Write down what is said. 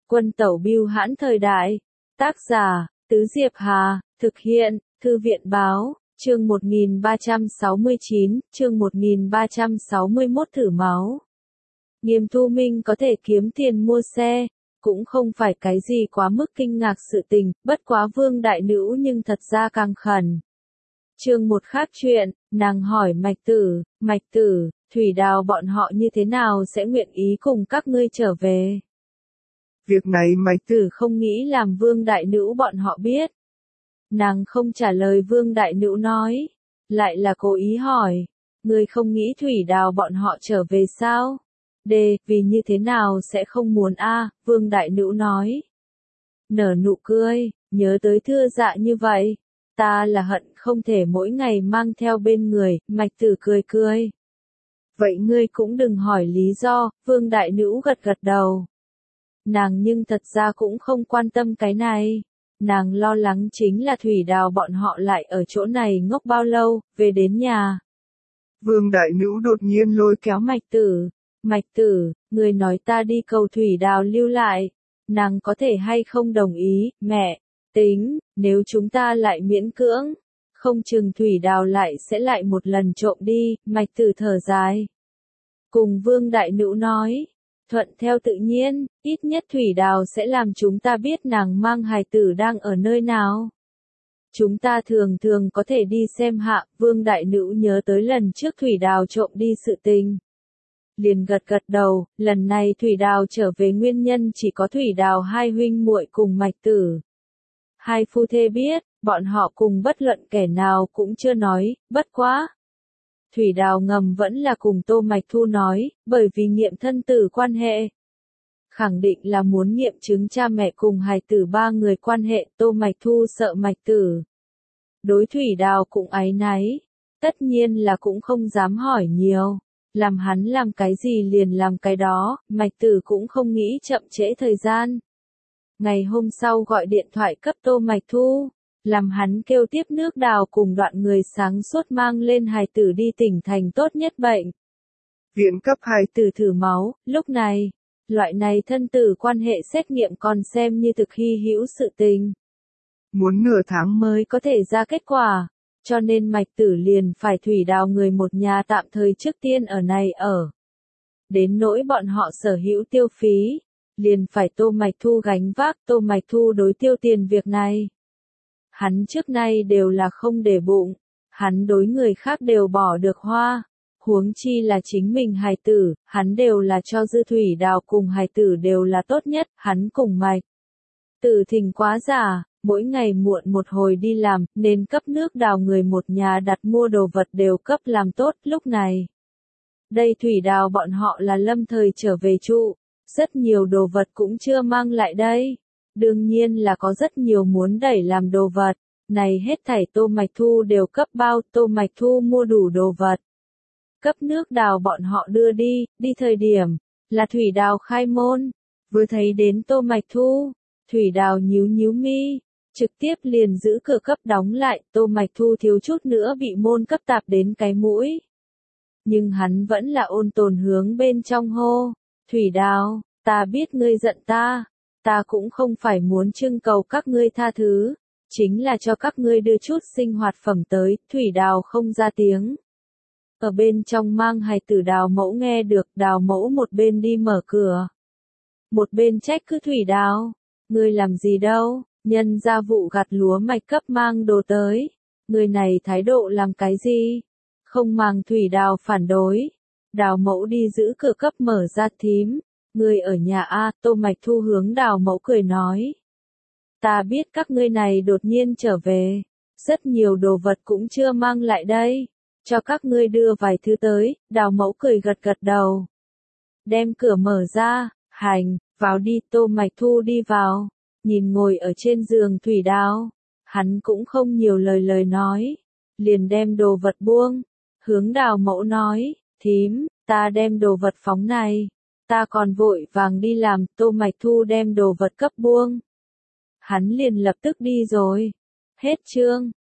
Quân tẩu bưu hãn thời đại. Tác giả, Tứ Diệp Hà, thực hiện, Thư viện báo, chương 1369, chương 1361 thử máu. Nghiêm Thu Minh có thể kiếm tiền mua xe, cũng không phải cái gì quá mức kinh ngạc sự tình, bất quá Vương đại nữ nhưng thật ra càng khẩn. Chương một khác chuyện, nàng hỏi Mạch Tử, Thủy Đào bọn họ như thế nào sẽ nguyện ý cùng các ngươi trở về. Việc này Mạch Tử không nghĩ làm Vương đại nữ bọn họ biết. Nàng không trả lời Vương đại nữ nói, lại là cố ý hỏi, ngươi không nghĩ Thủy Đào bọn họ trở về sao? Vì như thế nào sẽ không muốn Vương đại nữ nói. Nở nụ cười, nhớ tới Thưa Dạ như vậy, ta là hận không thể mỗi ngày mang theo bên người. Mạch Tử cười. Vậy ngươi cũng đừng hỏi lý do. Vương đại nữ gật đầu. Nàng nhưng thật ra cũng không quan tâm cái này. Nàng lo lắng chính là Thủy Đào bọn họ lại ở chỗ này ngốc bao lâu, về đến nhà. Vương đại nữ đột nhiên lôi kéo Mạch Tử, người nói ta đi cầu Thủy Đào lưu lại. Nàng có thể hay không đồng ý, mẹ, tính, nếu chúng ta lại miễn cưỡng, không chừng Thủy Đào sẽ lại một lần trộm đi. Mạch Tử thở dài. Cùng Vương đại nữ nói, thuận theo tự nhiên, ít nhất Thủy Đào sẽ làm chúng ta biết nàng mang hài tử đang ở nơi nào. Chúng ta thường có thể đi xem hạ. Vương đại nữ nhớ tới lần trước Thủy Đào trộm đi sự tình. Liền gật đầu, lần này Thủy Đào trở về nguyên nhân chỉ có Thủy Đào hai huynh muội cùng Mạch Tử. Hai phu thê biết, bọn họ cùng bất luận kẻ nào cũng chưa nói, bất quá. Thủy Đào ngầm vẫn là cùng Tô Mạch Thu nói, bởi vì nghiệm thân tử quan hệ. Khẳng định là muốn nghiệm chứng cha mẹ cùng hài tử ba người quan hệ. Tô Mạch Thu sợ Mạch Tử. Đối Thủy Đào cũng áy náy, tất nhiên là cũng không dám hỏi nhiều. Làm hắn làm cái gì liền làm cái đó. Mạch Tử cũng không nghĩ chậm trễ thời gian. Ngày hôm sau gọi điện thoại cấp Tô Mạch Thu, làm hắn kêu tiếp nước Đào cùng đoạn người sáng suốt mang lên hài tử đi tỉnh thành tốt nhất bệnh viện cấp hài tử thử máu. Lúc này, loại này thân tử quan hệ xét nghiệm còn xem như thực hy hữu sự tình. Muốn nửa tháng mới có thể ra kết quả, cho nên Mạch Tử liền phải Thủy Đào người một nhà tạm thời trước tiên ở này ở. Đến nỗi bọn họ sở hữu tiêu phí, liền phải Tô Mạch Thu gánh vác. Tô Mạch Thu đối tiêu tiền việc này. Hắn trước nay đều là không để bụng, hắn đối người khác đều bỏ được hoa, huống chi là chính mình hài tử, hắn đều là cho dư. Thủy Đào cùng hài tử đều là tốt nhất. Hắn cùng Mạch Tử thỉnh quá giả, mỗi ngày muộn một hồi đi làm, nên cấp nước Đào người một nhà đặt mua đồ vật đều cấp làm tốt. Lúc này, đây Thủy Đào bọn họ là lâm thời trở về trụ, rất nhiều đồ vật cũng chưa mang lại đây. Đương nhiên là có rất nhiều muốn đẩy làm đồ vật, này hết thảy Tô Mạch Thu đều cấp bao. Tô Mạch Thu mua đủ đồ vật, cấp nước Đào bọn họ đưa đi thời điểm, là Thủy Đào khai môn, vừa thấy đến Tô Mạch Thu, Thủy Đào nhíu mi, trực tiếp liền giữ cửa cấp đóng lại. Tô Mạch Thu thiếu chút nữa bị môn cấp tạp đến cái mũi. Nhưng hắn vẫn là ôn tồn hướng bên trong hô, Thủy Đào, ta biết ngươi giận ta cũng không phải muốn trưng cầu các ngươi tha thứ, chính là cho các ngươi đưa chút sinh hoạt phẩm tới. Thủy Đào không ra tiếng. Ở bên trong mang hài tử Đào mẫu nghe được. Đào mẫu một bên đi mở cửa, một bên trách cứ Thủy Đào, ngươi làm gì đâu, nhân gia vụ gặt lúa mạch cấp mang đồ tới, người này thái độ làm cái gì? Không màng Thủy Đào phản đối, Đào mẫu đi giữ cửa cấp mở ra. Thím, ngươi ở nhà Tô Mạch Thu hướng Đào mẫu cười nói. Ta biết các ngươi này đột nhiên trở về, rất nhiều đồ vật cũng chưa mang lại đây, cho các ngươi đưa vài thứ tới. Đào mẫu cười gật đầu, đem cửa mở ra, hành, vào đi. Tô Mạch Thu đi vào, nhìn ngồi ở trên giường Thủy Đào, hắn cũng không nhiều lời nói, liền đem đồ vật buông, hướng Đào mẫu nói, thím, ta đem đồ vật phóng này, ta còn vội vàng đi làm. Tô Mạch Thu đem đồ vật cấp buông, hắn liền lập tức đi rồi. Hết chương.